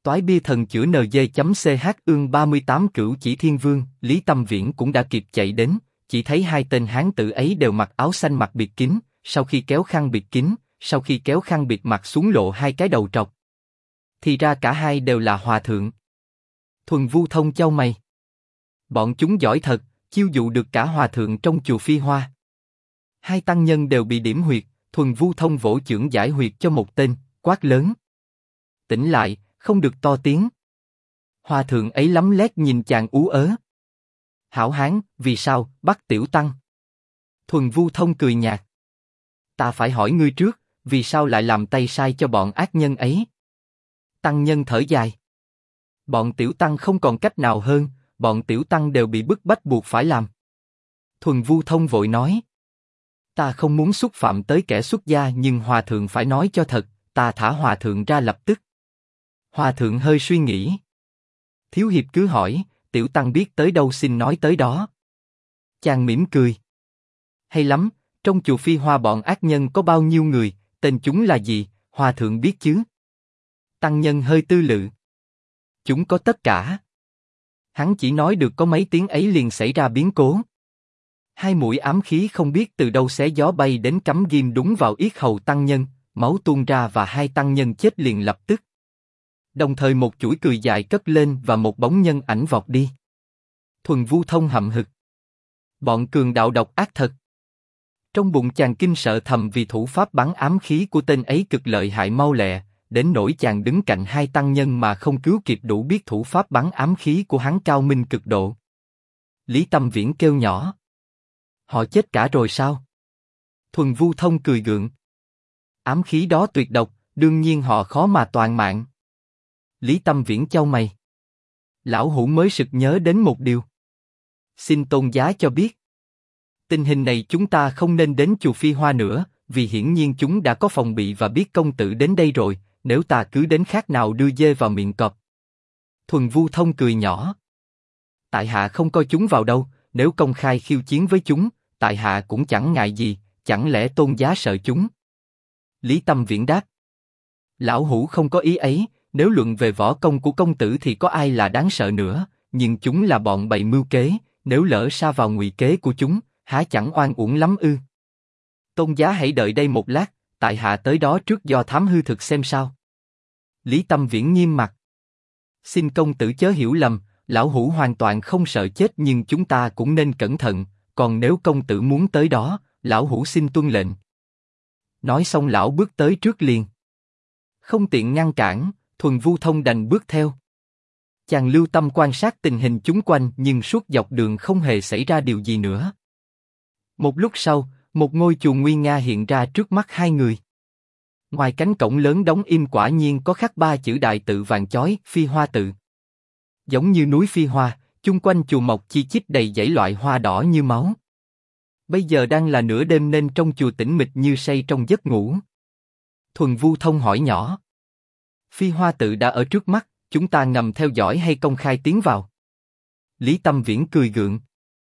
Toái bia thần chữa NG.ch ương 38 Cửu Chỉ Thiên Vương, Lý Tâm Viễn cũng đã kịp chạy đến, chỉ thấy hai tên hán tử ấy đều mặc áo xanh mặt bịt kín, sau khi kéo khăn bịt kín, sau khi kéo khăn bịt mặt xuống lộ hai cái đầu trọc. Thì ra cả hai đều là hòa thượng. Thuần Vu Thông chau mày. Bọn chúng giỏi thật, chiêu dụ được cả hòa thượng trong chùa Phi Hoa. Hai tăng nhân đều bị điểm huyệt, Thuần Vu Thông vỗ chưởng giải huyệt cho một tên, quát lớn. Tỉnh lại, không được to tiếng. Hòa thượng ấy lấm lét nhìn chàng ú ớ. Hảo hán, vì sao, bắt tiểu tăng? Thuần Vu Thông cười nhạt. Ta phải hỏi ngươi trước, vì sao lại làm tay sai cho bọn ác nhân ấy? Tăng nhân thở dài. Bọn tiểu tăng không còn cách nào hơn, bọn tiểu tăng đều bị bức bách buộc phải làm. Thuần Vu Thông vội nói. Ta không muốn xúc phạm tới kẻ xuất gia nhưng hòa thượng phải nói cho thật, ta thả hòa thượng ra lập tức. Hòa thượng hơi suy nghĩ. Thiếu hiệp cứ hỏi, tiểu tăng biết tới đâu xin nói tới đó. Chàng mỉm cười. Hay lắm, trong chùa Phi Hoa bọn ác nhân có bao nhiêu người, tên chúng là gì, hòa thượng biết chứ? Tăng nhân hơi tư lự. Chúng có tất cả. Hắn chỉ nói được có mấy tiếng ấy liền xảy ra biến cố. Hai mũi ám khí không biết từ đâu xé gió bay đến cắm ghim đúng vào yết hầu tăng nhân, máu tuôn ra và hai tăng nhân chết liền lập tức. Đồng thời một chuỗi cười dài cất lên và một bóng nhân ảnh vọt đi. Thuần Vu Thông hậm hực. Bọn cường đạo độc ác thật. Trong bụng chàng kinh sợ thầm vì thủ pháp bắn ám khí của tên ấy cực lợi hại mau lẹ, đến nỗi chàng đứng cạnh hai tăng nhân mà không cứu kịp đủ biết thủ pháp bắn ám khí của hắn cao minh cực độ. Lý Tâm Viễn kêu nhỏ. Họ chết cả rồi sao? Thuần Vu Thông cười gượng. Ám khí đó tuyệt độc, đương nhiên họ khó mà toàn mạng. Lý Tâm Viễn chau mày. Lão hủ mới sực nhớ đến một điều. Xin tôn giá cho biết. Tình hình này chúng ta không nên đến chùa Phi Hoa nữa, vì hiển nhiên chúng đã có phòng bị và biết công tử đến đây rồi, nếu ta cứ đến khác nào đưa dê vào miệng cọp. Thuần Vu Thông cười nhỏ. Tại hạ không coi chúng vào đâu, nếu công khai khiêu chiến với chúng, tại hạ cũng chẳng ngại gì, chẳng lẽ tôn giá sợ chúng? Lý Tâm Viễn đáp. Lão hủ không có ý ấy, nếu luận về võ công của công tử thì có ai là đáng sợ nữa, nhưng chúng là bọn bậy mưu kế, nếu lỡ sa vào ngụy kế của chúng, há chẳng oan uổng lắm ư? Tôn giá hãy đợi đây một lát, tại hạ tới đó trước do thám hư thực xem sao. Lý Tâm Viễn nghiêm mặt. Xin công tử chớ hiểu lầm, lão hủ hoàn toàn không sợ chết nhưng chúng ta cũng nên cẩn thận, còn nếu công tử muốn tới đó, lão hủ xin tuân lệnh. Nói xong lão bước tới trước liền. Không tiện ngăn cản, Thuần Vu Thông đành bước theo. Chàng lưu tâm quan sát tình hình chúng quanh nhưng suốt dọc đường không hề xảy ra điều gì nữa. Một lúc sau, một ngôi chùa nguy nga hiện ra trước mắt hai người. Ngoài cánh cổng lớn đóng im quả nhiên có khắc ba chữ đại tự vàng chói, Phi Hoa tự. Giống như núi Phi Hoa, chung quanh chùa mọc chi chít đầy dãy loại hoa đỏ như máu. Bây giờ đang là nửa đêm nên trong chùa tĩnh mịch như say trong giấc ngủ. Thuần Vu Thông hỏi nhỏ. Phi Hoa tự đã ở trước mắt, chúng ta ngầm theo dõi hay công khai tiến vào? Lý Tâm Viễn cười gượng.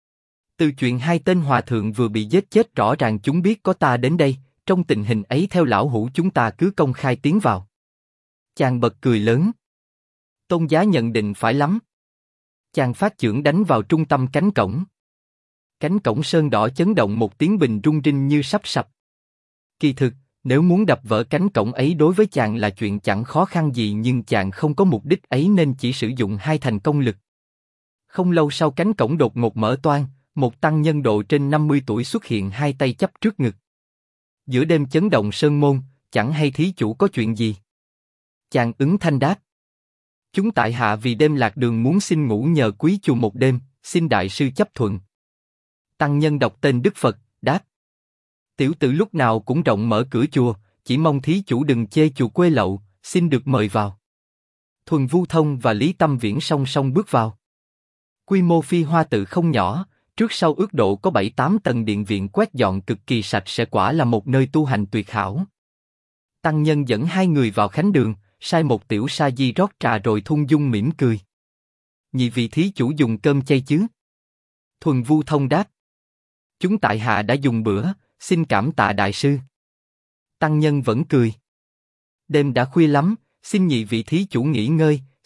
Từ chuyện hai tên hòa thượng vừa bị giết chết rõ ràng chúng biết có ta đến đây, trong tình hình ấy theo lão hủ chúng ta cứ công khai tiến vào. Chàng bật cười lớn. Tôn giá nhận định phải lắm. Chàng phát chưởng đánh vào trung tâm cánh cổng. Cánh cổng sơn đỏ chấn động một tiếng bình rung rinh như sắp sập. Kỳ thực, nếu muốn đập vỡ cánh cổng ấy đối với chàng là chuyện chẳng khó khăn gì nhưng chàng không có mục đích ấy nên chỉ sử dụng hai thành công lực. Không lâu sau cánh cổng đột ngột mở toang, một tăng nhân độ trên 50 tuổi xuất hiện hai tay chắp trước ngực. Giữa đêm chấn động sơn môn, chẳng hay thí chủ có chuyện gì? Chàng ứng thanh đáp. Chúng tại hạ vì đêm lạc đường muốn xin ngủ nhờ quý chùa một đêm, xin đại sư chấp thuận. Tăng nhân đọc tên Đức Phật, đáp. Tiểu tử lúc nào cũng rộng mở cửa chùa, chỉ mong thí chủ đừng chê chùa quê lậu, xin được mời vào. Thuần Vu Thông và Lý Tâm Viễn song song bước vào. Quy mô Phi Hoa tự không nhỏ, trước sau ước độ có 7-8 tầng điện viện quét dọn cực kỳ sạch sẽ, quả là một nơi tu hành tuyệt hảo. Tăng nhân dẫn hai người vào khánh đường, sai một tiểu sa di rót trà rồi thung dung mỉm cười. Nhị vị thí chủ dùng cơm chay chứ? Thuần Vu Thông đáp. Chúng tại hạ đã dùng bữa, xin cảm tạ đại sư. Tăng nhân vẫn cười. Đêm đã khuya lắm, xin nhị vị thí chủ nghỉ ngơi,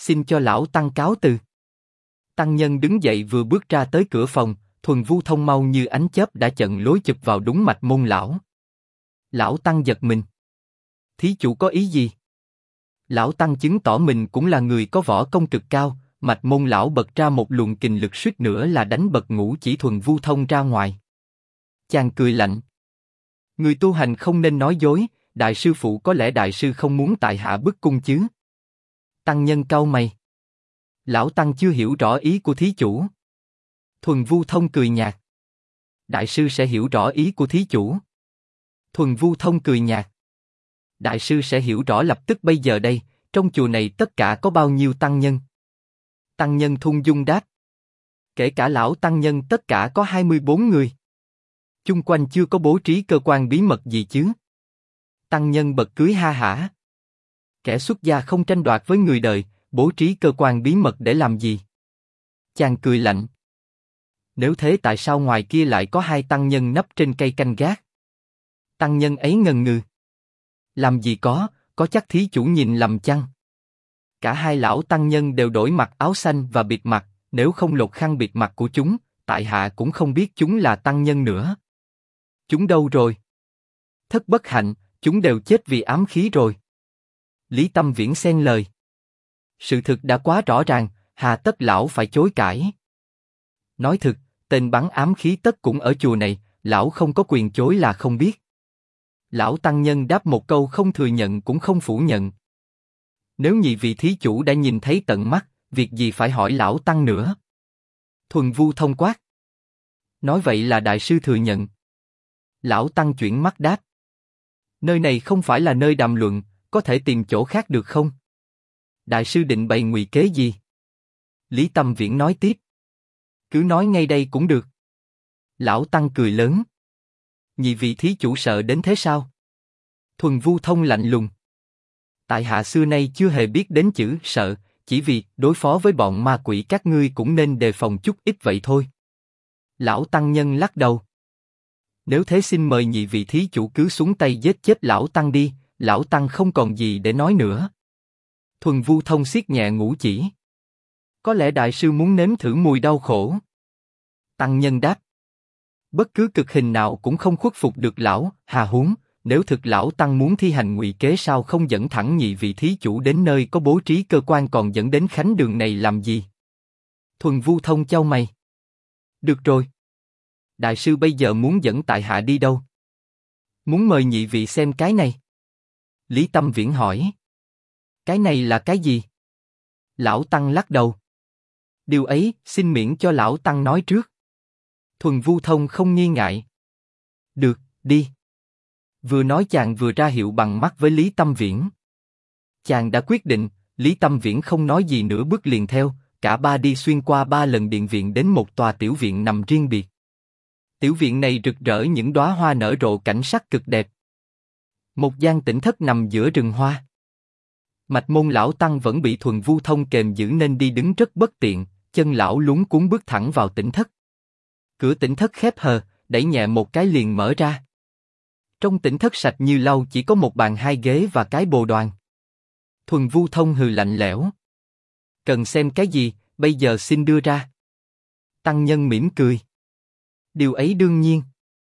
xin cho lão tăng cáo từ. Tăng nhân đứng dậy vừa bước ra tới cửa phòng, Thuần Vu Thông mau như ánh chớp đã chặn lối chụp vào đúng mạch môn lão. Lão tăng giật mình. Thí chủ có ý gì? Lão tăng chứng tỏ mình cũng là người có võ công cực cao, mạch môn lão bật ra một luồng kình lực suýt nữa là đánh bật ngũ chỉ Thuần Vu Thông ra ngoài. Chàng cười lạnh. Người tu hành không nên nói dối, đại sư phụ có lẽ đại sư không muốn tại hạ bức cung chứ? Tăng nhân cau mày. Lão tăng chưa hiểu rõ ý của thí chủ. Thuần Vu Thông cười nhạt. Đại sư sẽ hiểu rõ ý của thí chủ. Thuần Vu Thông cười nhạt. Đại sư sẽ hiểu rõ lập tức bây giờ đây, trong chùa này tất cả có bao nhiêu tăng nhân? Tăng nhân thung dung đáp. Kể cả lão tăng nhân tất cả có 24 người. Chung quanh chưa có bố trí cơ quan bí mật gì chứ? Tăng nhân bật cười ha hả. Kẻ xuất gia không tranh đoạt với người đời, bố trí cơ quan bí mật để làm gì? Chàng cười lạnh. Nếu thế tại sao ngoài kia lại có 2 tăng nhân nấp trên cây canh gác? Tăng nhân ấy ngần ngừ. Làm gì có chắc thí chủ nhìn lầm chăng? Cả 2 lão tăng nhân đều đổi mặc áo xanh và bịt mặt, nếu không lột khăn bịt mặt của chúng, tại hạ cũng không biết chúng là tăng nhân nữa. Chúng đâu rồi? Thất bất hạnh, chúng đều chết vì ám khí rồi. Lý Tâm Viễn xen lời. Sự thực đã quá rõ ràng, hà tất lão phải chối cãi. Nói thực, tên bắn ám khí tất cũng ở chùa này, lão không có quyền chối là không biết. Lão tăng nhân đáp một câu không thừa nhận cũng không phủ nhận. Nếu nhị vị thí chủ đã nhìn thấy tận mắt, việc gì phải hỏi lão tăng nữa? Thuần Vu Thông quát. Nói vậy là đại sư thừa nhận. Lão tăng chuyển mắt đáp. Nơi này không phải là nơi đàm luận, có thể tìm chỗ khác được không? Đại sư định bày ngụy kế gì? Lý Tâm Viễn nói tiếp. Cứ nói ngay đây cũng được. Lão tăng cười lớn. Nhị vị thí chủ sợ đến thế sao? Thuần Vu Thông lạnh lùng. Tại hạ xưa nay chưa hề biết đến chữ sợ, chỉ vì đối phó với bọn ma quỷ các ngươi cũng nên đề phòng chút ít vậy thôi. Lão tăng nhân lắc đầu. Nếu thế xin mời nhị vị thí chủ cứ xuống tay giết chết lão tăng đi, lão tăng không còn gì để nói nữa. Thuần Vu Thông siết nhẹ ngũ chỉ. Có lẽ đại sư muốn nếm thử mùi đau khổ. Tăng nhân đáp. Bất cứ cực hình nào cũng không khuất phục được lão, hà huống, nếu thực lão tăng muốn thi hành ngụy kế sao không dẫn thẳng nhị vị thí chủ đến nơi có bố trí cơ quan còn dẫn đến khánh đường này làm gì? Thuần Vu Thông chau mày. Được rồi. Đại sư bây giờ muốn dẫn tại hạ đi đâu? Muốn mời nhị vị xem cái này. Lý Tâm Viễn hỏi. Cái này là cái gì? Lão tăng lắc đầu. Điều ấy, xin miễn cho lão tăng nói trước. Thuần Vu Thông không nghi ngại. Được, đi. Vừa nói chàng vừa ra hiệu bằng mắt với Lý Tâm Viễn. Chàng đã quyết định, Lý Tâm Viễn không nói gì nữa bước liền theo, cả ba đi xuyên qua 3 lần điện viện đến một tòa tiểu viện nằm riêng biệt. Tiểu viện này rực rỡ những đóa hoa nở rộ cảnh sắc cực đẹp. Một gian tĩnh thất nằm giữa rừng hoa. Mạch môn lão tăng vẫn bị Thuần Vu Thông kềm giữ nên đi đứng rất bất tiện, chân lão luống cuống bước thẳng vào tĩnh thất. Cửa tĩnh thất khép hờ, đẩy nhẹ một cái liền mở ra. Trong tĩnh thất sạch như lau chỉ có một bàn 2 ghế và cái bồ đoàn. Thuần Vu Thông hừ lạnh lẽo. Cần xem cái gì, bây giờ xin đưa ra. Tăng nhân mỉm cười. Điều ấy đương nhiên.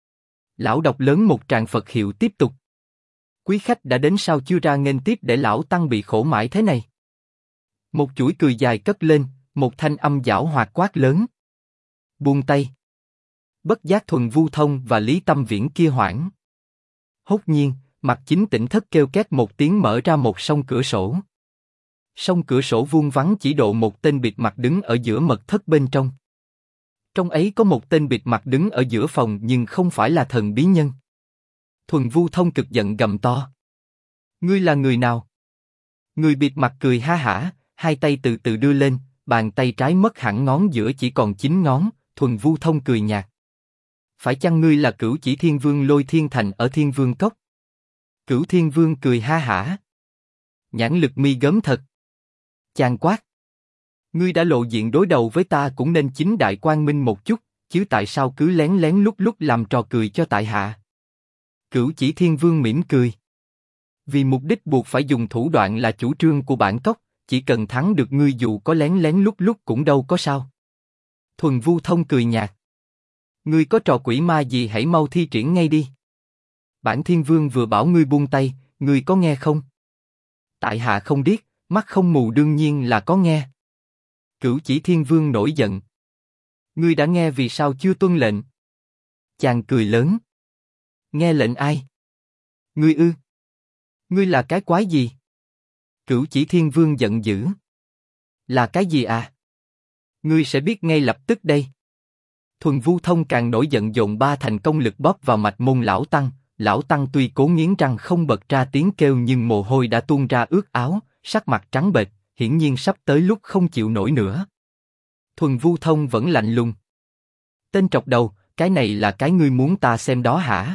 Lão đọc lớn một tràng Phật hiệu tiếp tục. Quý khách đã đến sao chưa ra nghênh tiếp để lão tăng bị khổ mãi thế này? Một chuỗi cười dài cất lên, một thanh âm giảo hoạt quát lớn. Buông tay. Bất giác Thuần Vu Thông và Lý Tâm Viễn kia hoảng. Hốt nhiên, mặt chính tĩnh thất kêu két một tiếng mở ra một song cửa sổ. Song cửa sổ vuông vắn chỉ độ một tên bịt mặt đứng ở giữa mật thất bên trong. Trong ấy có một tên bịt mặt đứng ở giữa phòng nhưng không phải là thần bí nhân. Thuần Vu Thông cực giận gầm to. Ngươi là người nào? Người bịt mặt cười ha hả, 2 tay từ từ đưa lên, bàn tay trái mất hẳn ngón giữa chỉ còn 9 ngón, Thuần Vu Thông cười nhạt. Phải chăng ngươi là Cửu Chỉ Thiên Vương Lôi Thiên Thành ở Thiên Vương Cốc? Cửu Thiên Vương cười ha hả. Nhãn lực mi gớm thật. Chàng quát. Ngươi đã lộ diện đối đầu với ta cũng nên chính đại quang minh một chút, chứ tại sao cứ lén lén lút lút làm trò cười cho tại hạ? Cửu Chỉ Thiên Vương mỉm cười. Vì mục đích buộc phải dùng thủ đoạn là chủ trương của bản cốc, chỉ cần thắng được ngươi dù có lén lén lút lút cũng đâu có sao. Thuần Vu Thông cười nhạt. Ngươi có trò quỷ ma gì hãy mau thi triển ngay đi. Bản Thiên Vương vừa bảo ngươi buông tay, ngươi có nghe không? Tại hạ không điếc, mắt không mù đương nhiên là có nghe. Cửu Chỉ Thiên Vương nổi giận. Ngươi đã nghe vì sao chưa tuân lệnh? Chàng cười lớn. Nghe lệnh ai? Ngươi ư? Ngươi là cái quái gì? Cửu Chỉ Thiên Vương giận dữ. Là cái gì à? Ngươi sẽ biết ngay lập tức đây. Thuần Vu Thông càng nổi giận dồn ba thành công lực bóp vào mạch môn lão tăng. Lão tăng tuy cố nghiến răng không bật ra tiếng kêu nhưng mồ hôi đã tuôn ra ướt áo, sắc mặt trắng bệch, hiển nhiên sắp tới lúc không chịu nổi nữa. Thuần Vu Thông vẫn lạnh lùng. Tên trọc đầu, cái này là cái ngươi muốn ta xem đó hả?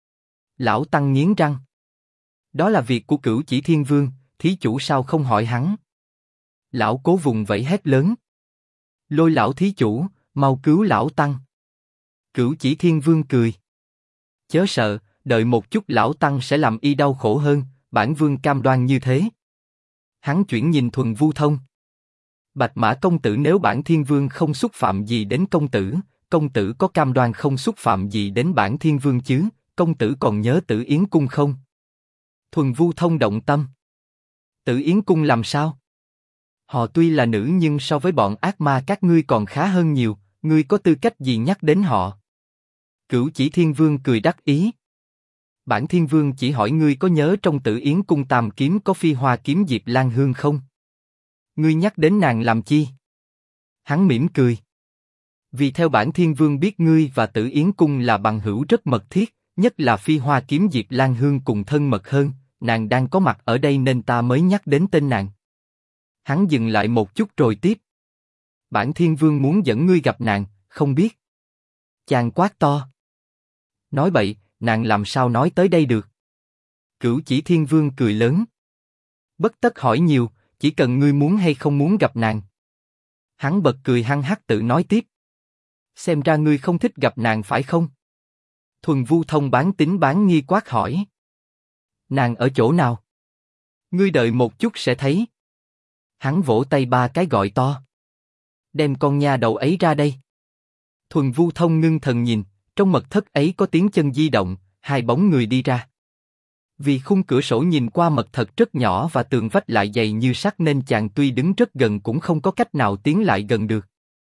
Lão tăng nghiến răng. Đó là việc của Cửu Chỉ Thiên Vương, thí chủ sao không hỏi hắn? Lão cố vùng vẫy hét lớn. Lôi lão thí chủ, mau cứu lão tăng. Cửu Chỉ Thiên Vương cười. Chớ sợ, đợi một chút lão tăng sẽ làm y đau khổ hơn, bản vương cam đoan như thế. Hắn chuyển nhìn Thuần Vu Thông. Bạch Mã công tử, nếu bản Thiên Vương không xúc phạm gì đến công tử có cam đoan không xúc phạm gì đến bản Thiên Vương chứ? Công tử còn nhớ Tử Yến cung không? Thuần Vu Thông động tâm. Tử Yến cung làm sao? Họ tuy là nữ nhưng so với bọn ác ma các ngươi còn khá hơn nhiều, ngươi có tư cách gì nhắc đến họ? Cửu Chỉ Thiên Vương cười đắc ý. Bản Thiên Vương chỉ hỏi ngươi có nhớ trong Tử Yến cung tam kiếm có Phi Hoa kiếm Diệp Lan Hương không? Ngươi nhắc đến nàng làm chi? Hắn mỉm cười. Vì theo bản Thiên Vương biết ngươi và Tử Yến cung là bằng hữu rất mật thiết, nhất là Phi Hoa kiếm Diệp Lan Hương cùng thân mật hơn, nàng đang có mặt ở đây nên ta mới nhắc đến tên nàng. Hắn dừng lại một chút rồi tiếp. Bản Thiên Vương muốn dẫn ngươi gặp nàng, không biết. Chàng quát to. Nói bậy, nàng làm sao nói tới đây được? Cửu Chỉ Thiên Vương cười lớn. Bất tất hỏi nhiều, chỉ cần ngươi muốn hay không muốn gặp nàng. Hắn bật cười hăng hắc tự nói tiếp. Xem ra ngươi không thích gặp nàng phải không? Thuần Vu Thông bán tín bán nghi quát hỏi. Nàng ở chỗ nào? Ngươi đợi một chút sẽ thấy. Hắn vỗ tay ba cái gọi to. Đem con nha đầu ấy ra đây. Thuần Vu Thông ngưng thần nhìn, trong mật thất ấy có tiếng chân di động, hai bóng người đi ra. Vì khung cửa sổ nhìn qua mật thất rất nhỏ và tường vách lại dày như sắt nên chàng tuy đứng rất gần cũng không có cách nào tiến lại gần được.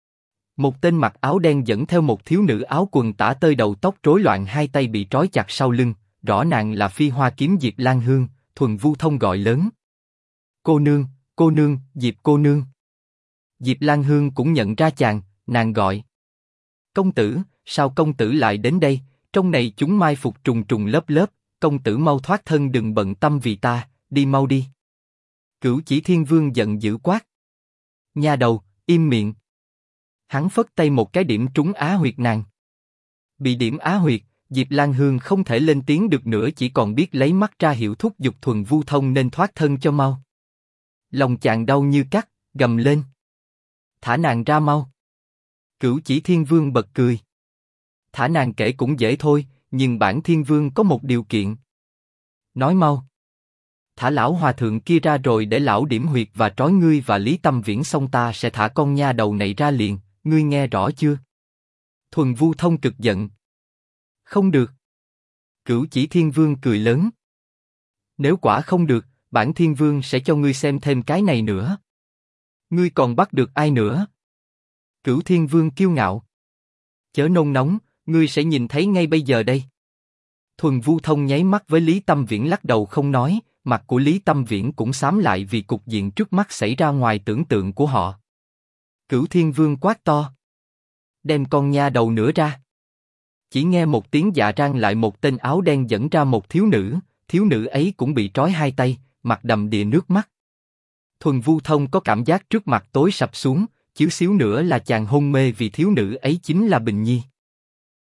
Một tên mặc áo đen dẫn theo một thiếu nữ áo quần tả tơi đầu tóc rối loạn, hai tay bị trói chặt sau lưng, rõ nàng là Phi Hoa kiếm Diệp Lan Hương. Thuần Vu Thông gọi lớn. Cô nương, Diệp cô nương. Diệp Lan Hương cũng nhận ra chàng, nàng gọi. Công tử, sao công tử lại đến đây? Trong này chúng mai phục trùng trùng lớp lớp, công tử mau thoát thân đừng bận tâm vì ta, đi mau đi. Cửu Chỉ Thiên Vương giận dữ quát. Nha đầu, im miệng. Hắn phất tay một cái điểm trúng á huyệt nàng. Bị điểm á huyệt, Diệp Lan Hương không thể lên tiếng được nữa, chỉ còn biết lấy mắt ra hiệu thúc giục Thuần Vu Thông nên thoát thân cho mau. Lòng chàng đau như cắt, gầm lên. Thả nàng ra mau. Cửu Chỉ Thiên Vương bật cười. Thả nàng kể cũng dễ thôi, nhưng bản Thiên Vương có một điều kiện. Nói mau. Thả lão hòa thượng kia ra rồi để lão điểm huyệt và trói ngươi và Lý Tâm Viễn, xong ta sẽ thả con nha đầu này ra liền, ngươi nghe rõ chưa? Thuần Vu Thông cực giận. Không được. Cửu Chỉ Thiên Vương cười lớn. Nếu quả không được, bản Thiên Vương sẽ cho ngươi xem thêm cái này nữa. Ngươi còn bắt được ai nữa? Cửu Thiên Vương kiêu ngạo. Chớ nôn nóng, ngươi sẽ nhìn thấy ngay bây giờ đây. Thuần Vu Thông nháy mắt với Lý Tâm Viễn lắc đầu không nói, mặt của Lý Tâm Viễn cũng xám lại vì cục diện trước mắt xảy ra ngoài tưởng tượng của họ. Cửu Thiên Vương quát to. Đem con nha đầu nữa ra. Chỉ nghe một tiếng dạ rang lại một tên áo đen dẫn ra một thiếu nữ ấy cũng bị trói hai tay, mặt đầm đìa nước mắt. Thuần Vu Thông có cảm giác trước mặt tối sập xuống, chiếu xíu nữa là chàng hôn mê vì thiếu nữ ấy chính là Bình Nhi.